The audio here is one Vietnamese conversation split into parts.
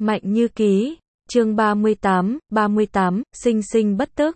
Mạnh Như Ký, chương 38, sinh sinh bất tức.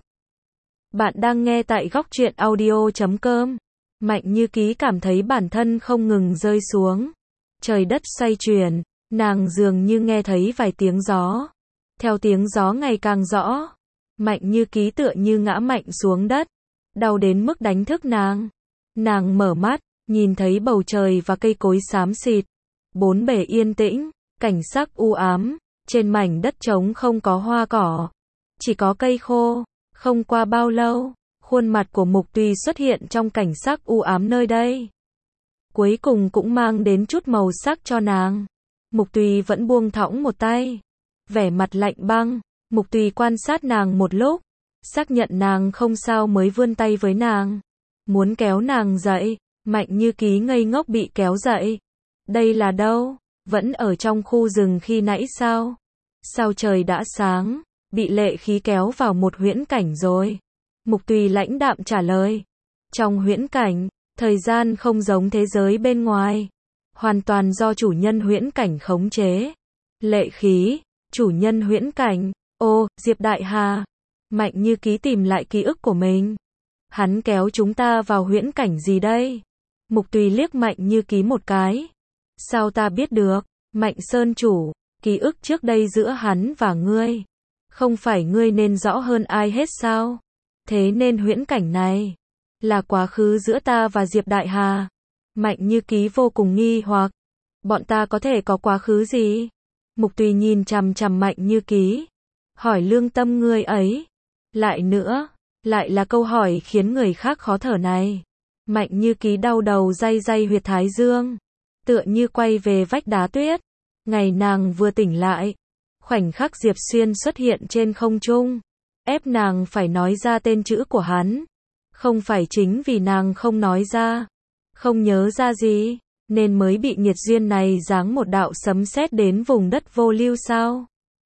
Bạn đang nghe tại góc truyện audio.com. Mạnh Như Ký cảm thấy bản thân không ngừng rơi xuống. Trời đất xoay chuyển, nàng dường như nghe thấy vài tiếng gió. Theo tiếng gió ngày càng rõ, Mạnh Như Ký tựa như ngã mạnh xuống đất, đau đến mức đánh thức nàng. Nàng mở mắt, nhìn thấy bầu trời và cây cối xám xịt. Bốn bề yên tĩnh, cảnh sắc u ám, trên mảnh đất trống không có hoa cỏ, chỉ có cây khô. Không qua bao lâu, khuôn mặt của Mục Tùy xuất hiện trong cảnh sắc u ám nơi đây. Cuối cùng cũng mang đến chút màu sắc cho nàng. Mục Tùy vẫn buông thõng một tay, vẻ mặt lạnh băng. Mục Tùy quan sát nàng một lúc, xác nhận nàng không sao mới vươn tay với nàng, muốn kéo nàng dậy. Mạnh Như Ký ngây ngốc bị kéo dậy. Đây là đâu? Vẫn ở trong khu rừng khi nãy sao? Sao trời đã sáng, bị lệ khí kéo vào một huyễn cảnh rồi? Mục Tùy lãnh đạm trả lời. Trong huyễn cảnh, thời gian không giống thế giới bên ngoài, hoàn toàn do chủ nhân huyễn cảnh khống chế. Lệ khí, chủ nhân huyễn cảnh. Ô, Diệp Đại Hà. Mạnh Như Ký tìm lại ký ức của mình. Hắn kéo chúng ta vào huyễn cảnh gì đây? Mục Tùy liếc Mạnh Như Ký một cái. Sao ta biết được? Mạnh Sơn chủ, ký ức trước đây giữa hắn và ngươi, không phải ngươi nên rõ hơn ai hết sao? Thế nên huyễn cảnh này là quá khứ giữa ta và Diệp Đại Hà. Mạnh Như Ký vô cùng nghi hoặc. Bọn ta có thể có quá khứ gì? Mục Tùy nhìn chằm chằm Mạnh Như Ký, hỏi lương tâm ngươi ấy. Lại nữa, lại là câu hỏi khiến người khác khó thở này. Mạnh Như Ký đau đầu day day huyệt thái dương, tựa như quay về vách đá tuyết. Ngày nàng vừa tỉnh lại, khoảnh khắc Diệp Xuyên xuất hiện trên không trung, ép nàng phải nói ra tên chữ của hắn. Không phải chính vì nàng không nói ra, không nhớ ra gì, nên mới bị nghiệt duyên này giáng một đạo sấm sét đến vùng đất vô lưu sao?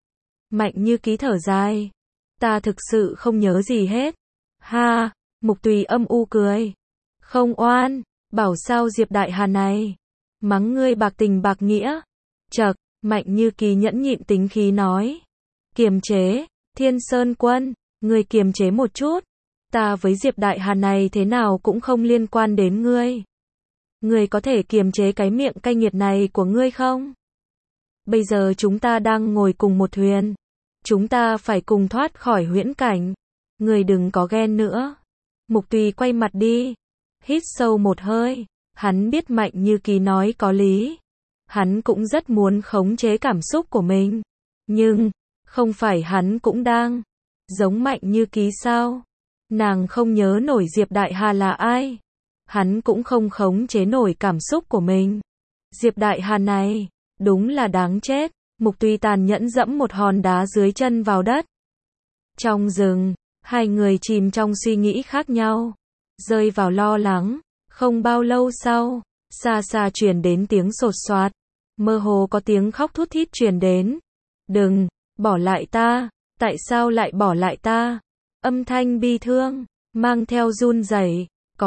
Mạnh Như Ký thở dài. Ta thực sự không nhớ gì hết. Ha, Mục Tùy âm u cười. Không oan, bảo sao Diệp Đại Hà này mắng ngươi bạc tình bạc nghĩa. Chậc, Mạnh Như Ký nhẫn nhịn tính khí nói. Kiềm chế, Thiên Sơn Quân, ngươi kiềm chế một chút. Ta với Diệp Đại Hà này thế nào cũng không liên quan đến ngươi. Ngươi có thể kiềm chế cái miệng cay nghiệt này của ngươi không? Bây giờ chúng ta đang ngồi cùng một thuyền. Chúng ta phải cùng thoát khỏi huyễn cảnh. Ngươi đừng có ghen nữa. Mục Tùy quay mặt đi, hít sâu một hơi. Hắn biết Mạnh Như Ký nói có lý. Hắn cũng rất muốn khống chế cảm xúc của mình. Nhưng, không phải hắn cũng đang giống Mạnh Như Ký sao? Nàng không nhớ nổi Diệp Đại Hà là ai. Hắn cũng không khống chế nổi cảm xúc của mình. Diệp Đại Hà này, đúng là đáng chết. Mục Tùy tàn nhẫn dẫm một hòn đá dưới chân vào đất. Trong rừng, hai người chìm trong suy nghĩ khác nhau, rơi vào lo lắng. Không bao lâu sau, xa xa truyền đến tiếng sột soạt, mơ hồ có tiếng khóc thút thít truyền đến. Đừng, bỏ lại ta, tại sao lại bỏ lại ta? Âm thanh bi thương, mang theo run rẩy.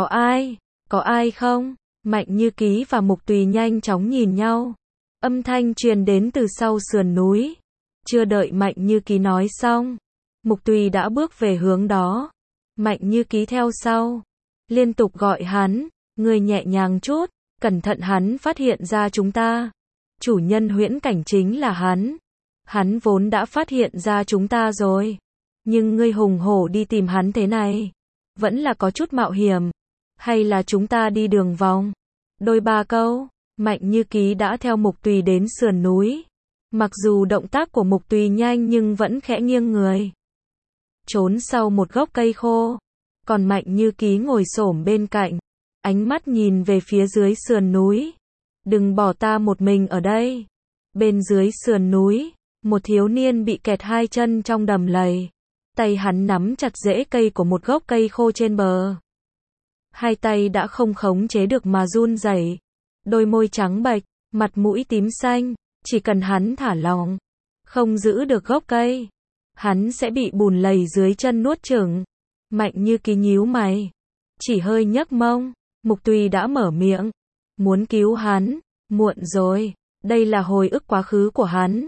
Có ai không? Mạnh Như Ký và Mục Tùy nhanh chóng nhìn nhau. Âm thanh truyền đến từ sau sườn núi. Chưa đợi Mạnh Như Ký nói xong, Mục Tùy đã bước về hướng đó. Mạnh Như Ký theo sau, liên tục gọi hắn. Người nhẹ nhàng chút, cẩn thận hắn phát hiện ra chúng ta. Chủ nhân huyễn cảnh chính là hắn. Hắn vốn đã phát hiện ra chúng ta rồi. Nhưng ngươi hùng hổ đi tìm hắn thế này, vẫn là có chút mạo hiểm. Hay là chúng ta đi đường vòng? Đôi ba câu, Mạnh Như Ký đã theo Mục Tùy đến sườn núi. Mặc dù động tác của Mục Tùy nhanh nhưng vẫn khẽ nghiêng người, trốn sau một gốc cây khô. Còn Mạnh Như Ký ngồi xổm bên cạnh, ánh mắt nhìn về phía dưới sườn núi. Đừng bỏ ta một mình ở đây. Bên dưới sườn núi, một thiếu niên bị kẹt hai chân trong đầm lầy. Tay hắn nắm chặt rễ cây của một gốc cây khô trên bờ. Hai tay đã không khống chế được mà run rẩy. Đôi môi trắng bệch, mặt mũi tím xanh. Chỉ cần hắn thả lỏng, không giữ được gốc cây, hắn sẽ bị bùn lầy dưới chân nuốt chửng. Mạnh Như Ký nhíu mày, chỉ hơi nhấc mông. Mục Tùy đã mở miệng, muốn cứu hắn. Muộn rồi, đây là hồi ức quá khứ của hắn.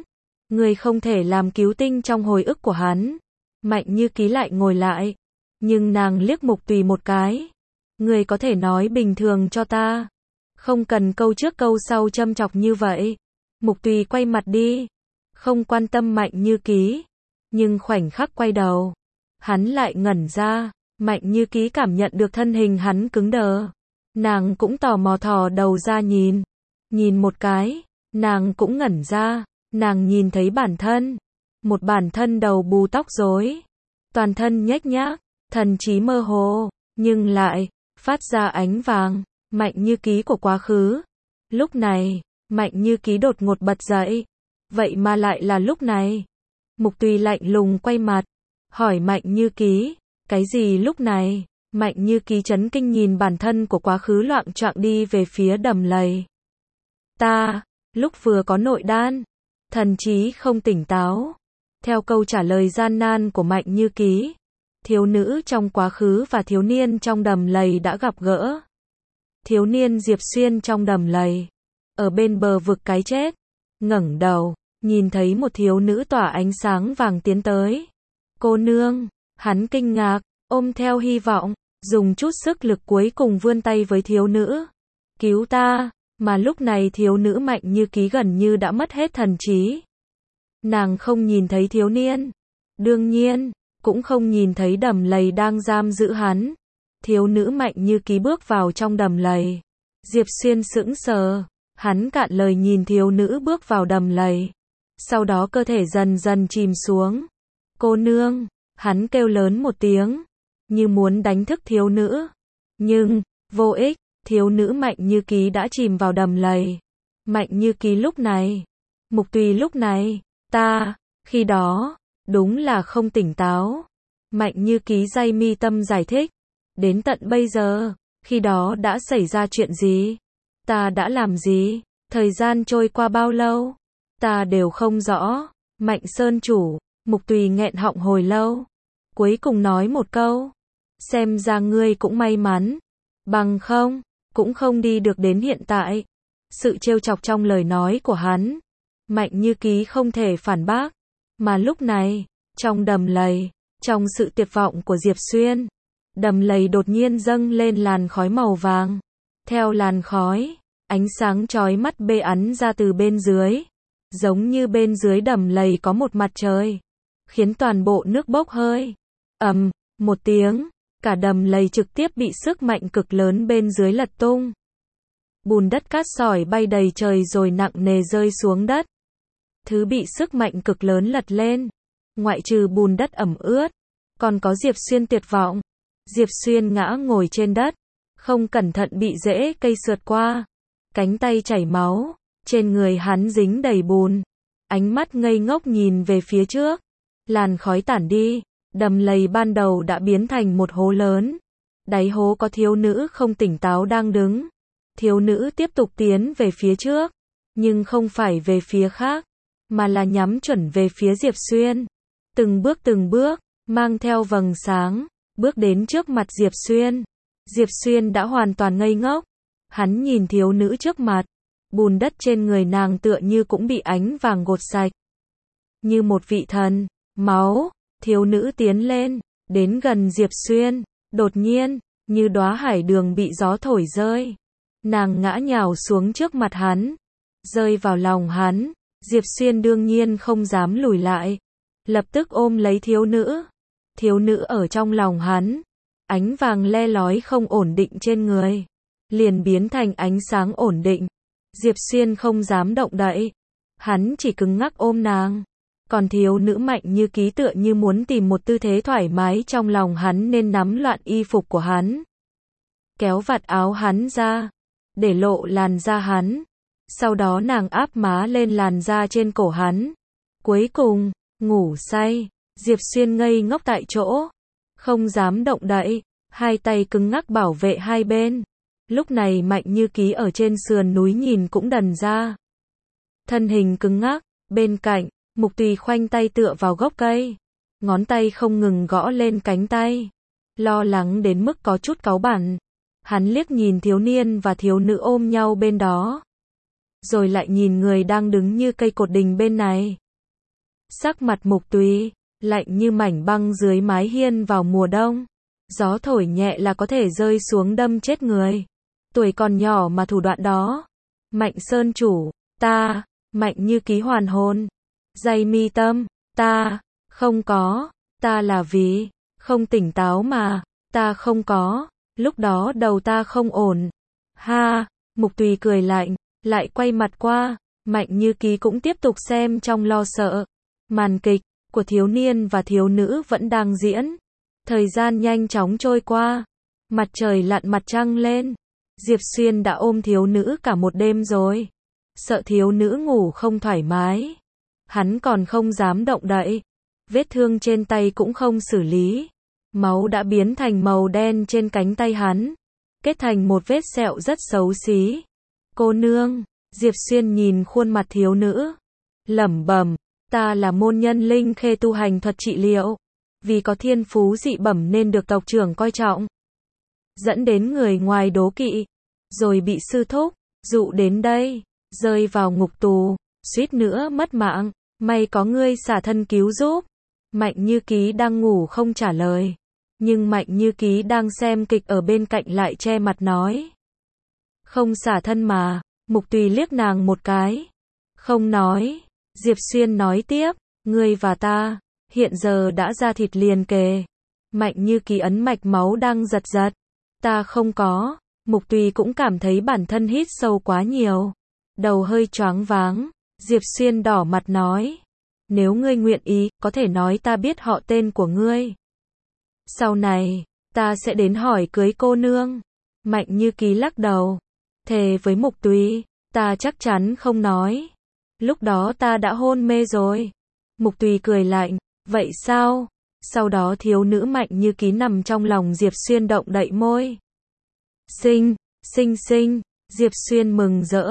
Người không thể làm cứu tinh trong hồi ức của hắn. Mạnh Như Ký lại ngồi lại. Nhưng nàng liếc Mục Tùy một cái. Người có thể nói bình thường cho ta. Không cần câu trước câu sau châm chọc như vậy. Mục Tùy quay mặt đi. Không quan tâm Mạnh Như Ký. Nhưng khoảnh khắc quay đầu. Hắn lại ngẩn ra. Mạnh Như Ký cảm nhận được thân hình hắn cứng đờ. Nàng cũng tò mò thò đầu ra nhìn. Nhìn một cái. Nàng cũng ngẩn ra. Nàng nhìn thấy bản thân. Một bản thân đầu bù tóc rối. Toàn thân nhếch nhác. Thần trí mơ hồ. Nhưng lại phát ra ánh vàng. Mạnh Như Ký của quá khứ. Lúc này, Mạnh Như Ký đột ngột bật dậy. Vậy mà lại là lúc này. Mục Tùy lạnh lùng quay mặt. Hỏi Mạnh Như Ký. Cái gì lúc này? Mạnh Như Ký chấn kinh nhìn bản thân của quá khứ loạng choạng đi về phía đầm lầy. Ta, lúc vừa có nội đan. Thần trí không tỉnh táo. Theo câu trả lời gian nan của Mạnh Như Ký. Thiếu nữ trong quá khứ và thiếu niên trong đầm lầy đã gặp gỡ. Thiếu niên Diệp Xuyên trong đầm lầy. Ở bên bờ vực cái chết. Ngẩng đầu, nhìn thấy một thiếu nữ tỏa ánh sáng vàng tiến tới. Cô nương, hắn kinh ngạc, ôm theo hy vọng, dùng chút sức lực cuối cùng vươn tay với thiếu nữ. Cứu ta, mà lúc này thiếu nữ Mạnh Như Ký gần như đã mất hết thần trí. Nàng không nhìn thấy thiếu niên. Đương nhiên, cũng không nhìn thấy đầm lầy đang giam giữ hắn. Thiếu nữ Mạnh Như Ký bước vào trong đầm lầy. Diệp Xuyên sững sờ. Hắn cạn lời nhìn thiếu nữ bước vào đầm lầy. Sau đó cơ thể dần dần chìm xuống. Cô nương, hắn kêu lớn một tiếng. Như muốn đánh thức thiếu nữ. Nhưng, vô ích, thiếu nữ Mạnh Như Ký đã chìm vào đầm lầy. Mạnh Như Ký lúc này. Mục Tùy lúc này. Ta, khi đó, đúng là không tỉnh táo. Mạnh Như Ký day mi tâm giải thích. Đến tận bây giờ, khi đó đã xảy ra chuyện gì? Ta đã làm gì? Thời gian trôi qua bao lâu? Ta đều không rõ. Mạnh Sơn chủ, Mục Tùy nghẹn họng hồi lâu. Cuối cùng nói một câu. Xem ra ngươi cũng may mắn. Bằng không, cũng không đi được đến hiện tại. Sự trêu chọc trong lời nói của hắn. Mạnh Như Ký không thể phản bác. Mà lúc này, trong đầm lầy, trong sự tuyệt vọng của Diệp Xuyên, đầm lầy đột nhiên dâng lên làn khói màu vàng. Theo làn khói, ánh sáng chói mắt bê ắn ra từ bên dưới. Giống như bên dưới đầm lầy có một mặt trời. Khiến toàn bộ nước bốc hơi. Ầm, một tiếng, cả đầm lầy trực tiếp bị sức mạnh cực lớn bên dưới lật tung. Bùn đất cát sỏi bay đầy trời rồi nặng nề rơi xuống đất. Thứ bị sức mạnh cực lớn lật lên. Ngoại trừ bùn đất ẩm ướt, còn có Diệp Xuyên tuyệt vọng. Diệp Xuyên ngã ngồi trên đất. Không cẩn thận bị rễ cây sượt qua. Cánh tay chảy máu. Trên người hắn dính đầy bùn. Ánh mắt ngây ngốc nhìn về phía trước. Làn khói tản đi. Đầm lầy ban đầu đã biến thành một hố lớn. Đáy hố có thiếu nữ không tỉnh táo đang đứng. Thiếu nữ tiếp tục tiến về phía trước. Nhưng không phải về phía khác. Mà là nhắm chuẩn về phía Diệp Xuyên. Từng bước, mang theo vầng sáng. Bước đến trước mặt Diệp Xuyên. Diệp Xuyên đã hoàn toàn ngây ngốc. Hắn nhìn thiếu nữ trước mặt. Bùn đất trên người nàng tựa như cũng bị ánh vàng gột sạch. Như một vị thần. Máu. Thiếu nữ tiến lên. Đến gần Diệp Xuyên. Đột nhiên, như đóa hải đường bị gió thổi rơi. Nàng ngã nhào xuống trước mặt hắn. Rơi vào lòng hắn. Diệp Xuyên đương nhiên không dám lùi lại. Lập tức ôm lấy thiếu nữ. Thiếu nữ ở trong lòng hắn. Ánh vàng le lói không ổn định trên người. Liền biến thành ánh sáng ổn định. Diệp Xuyên không dám động đậy. Hắn chỉ cứng ngắc ôm nàng. Còn thiếu nữ Mạnh Như Ký tựa như muốn tìm một tư thế thoải mái trong lòng hắn nên nắm loạn y phục của hắn. Kéo vạt áo hắn ra. Để lộ làn da hắn. Sau đó nàng áp má lên làn da trên cổ hắn. Cuối cùng, ngủ say. Diệp Xuyên ngây ngốc tại chỗ. Không dám động đậy. Hai tay cứng ngắc bảo vệ hai bên. Lúc này Mạnh Như Ký ở trên sườn núi nhìn cũng đần ra. Thân hình cứng ngắc. Bên cạnh, Mục Tùy khoanh tay tựa vào gốc cây. Ngón tay không ngừng gõ lên cánh tay. Lo lắng đến mức có chút cáu bẳn. Hắn liếc nhìn thiếu niên và thiếu nữ ôm nhau bên đó. Rồi lại nhìn người đang đứng như cây cột đình bên này. Sắc mặt Mục Tùy lạnh như mảnh băng dưới mái hiên vào mùa đông. Gió thổi nhẹ là có thể rơi xuống đâm chết người. Tuổi còn nhỏ mà thủ đoạn đó. Mạnh Sơn chủ, ta, Mạnh Như Ký hoàn hồn. Dày mi tâm, ta, không có, ta là vì, không tỉnh táo mà, ta không có, lúc đó đầu ta không ổn. Ha, Mục Tùy cười lạnh, lại quay mặt qua, Mạnh Như Ký cũng tiếp tục xem trong lo sợ. Màn kịch của thiếu niên và thiếu nữ vẫn đang diễn. Thời gian nhanh chóng trôi qua, mặt trời lặn mặt trăng lên. Diệp Xuyên đã ôm thiếu nữ cả một đêm rồi. Sợ thiếu nữ ngủ không thoải mái. Hắn còn không dám động đậy. Vết thương trên tay cũng không xử lý. Máu đã biến thành màu đen trên cánh tay hắn. Kết thành một vết sẹo rất xấu xí. Cô nương, Diệp Xuyên nhìn khuôn mặt thiếu nữ. Lẩm bẩm, ta là môn nhân linh khê tu hành thuật trị liệu. Vì có thiên phú dị bẩm nên được tộc trưởng coi trọng. Dẫn đến người ngoài đố kỵ. Rồi bị sư thúc dụ đến đây. Rơi vào ngục tù. Suýt nữa mất mạng. May có ngươi xả thân cứu giúp. Mạnh Như Ký đang ngủ không trả lời. Nhưng Mạnh Như Ký đang xem kịch ở bên cạnh lại che mặt nói. Không xả thân mà. Mục Tùy liếc nàng một cái. Không nói. Diệp Xuyên nói tiếp. Ngươi và ta hiện giờ đã ra thịt liền kề. Mạnh Như Ký ấn mạch máu đang giật giật. Ta không có. Mục Tùy cũng cảm thấy bản thân hít sâu quá nhiều. Đầu hơi choáng váng. Diệp Xuyên đỏ mặt nói. Nếu ngươi nguyện ý, có thể nói ta biết họ tên của ngươi. Sau này, ta sẽ đến hỏi cưới cô nương. Mạnh Như Ký lắc đầu. Thề với Mục Tùy, ta chắc chắn không nói. Lúc đó ta đã hôn mê rồi. Mục Tùy cười lạnh. Vậy sao? Sau đó thiếu nữ Mạnh Như Ký nằm trong lòng Diệp Xuyên động đậy môi. Sinh, Sinh, Diệp Xuyên mừng rỡ.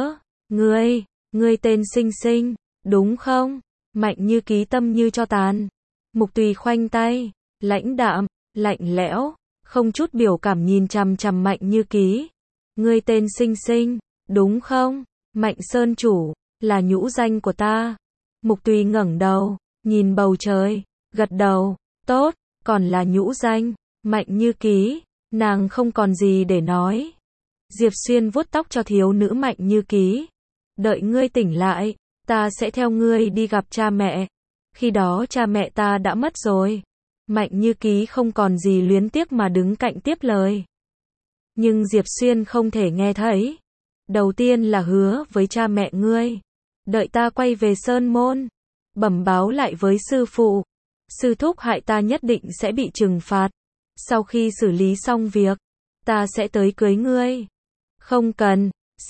Ngươi tên Sinh, đúng không? Mạnh Như Ký tâm như cho tàn. Mục Tùy khoanh tay, lãnh đạm, lạnh lẽo, không chút biểu cảm nhìn chằm chằm Mạnh Như Ký. Ngươi tên Sinh, đúng không? Mạnh Sơn chủ, là nhũ danh của ta. Mục Tùy ngẩng đầu, nhìn bầu trời, gật đầu, tốt, còn là nhũ danh. Mạnh Như Ký, nàng không còn gì để nói. Diệp Xuyên vuốt tóc cho thiếu nữ Mạnh Như Ký. Đợi ngươi tỉnh lại, ta sẽ theo ngươi đi gặp cha mẹ. Khi đó cha mẹ ta đã mất rồi. Mạnh Như Ký không còn gì luyến tiếc mà đứng cạnh tiếp lời. Nhưng Diệp Xuyên không thể nghe thấy. Đầu tiên là hứa với cha mẹ ngươi. Đợi ta quay về Sơn Môn. Bẩm báo lại với sư phụ. Sư thúc hại ta nhất định sẽ bị trừng phạt. Sau khi xử lý xong việc, ta sẽ tới cưới ngươi. Không cần,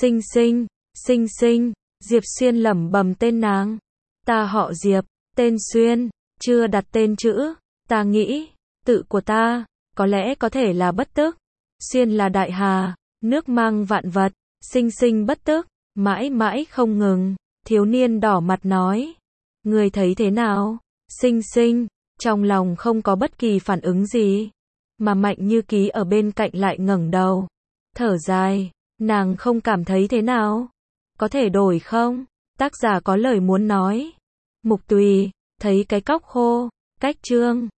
Sinh. Diệp Xuyên lẩm bẩm tên nàng. Ta họ Diệp, tên Xuyên, chưa đặt tên chữ. Ta nghĩ, tự của ta, có lẽ có thể là Bất Tức. Xuyên là đại hà, nước mang vạn vật. Sinh bất tức, mãi mãi không ngừng. Thiếu niên đỏ mặt nói. Ngươi thấy thế nào? Sinh, trong lòng không có bất kỳ phản ứng gì. Mà Mạnh Như Ký ở bên cạnh lại ngẩng đầu. Thở dài, nàng không cảm thấy thế nào? Có thể đổi không? Tác giả có lời muốn nói. Mục Tùy, thấy cái cóc khô, cách chương.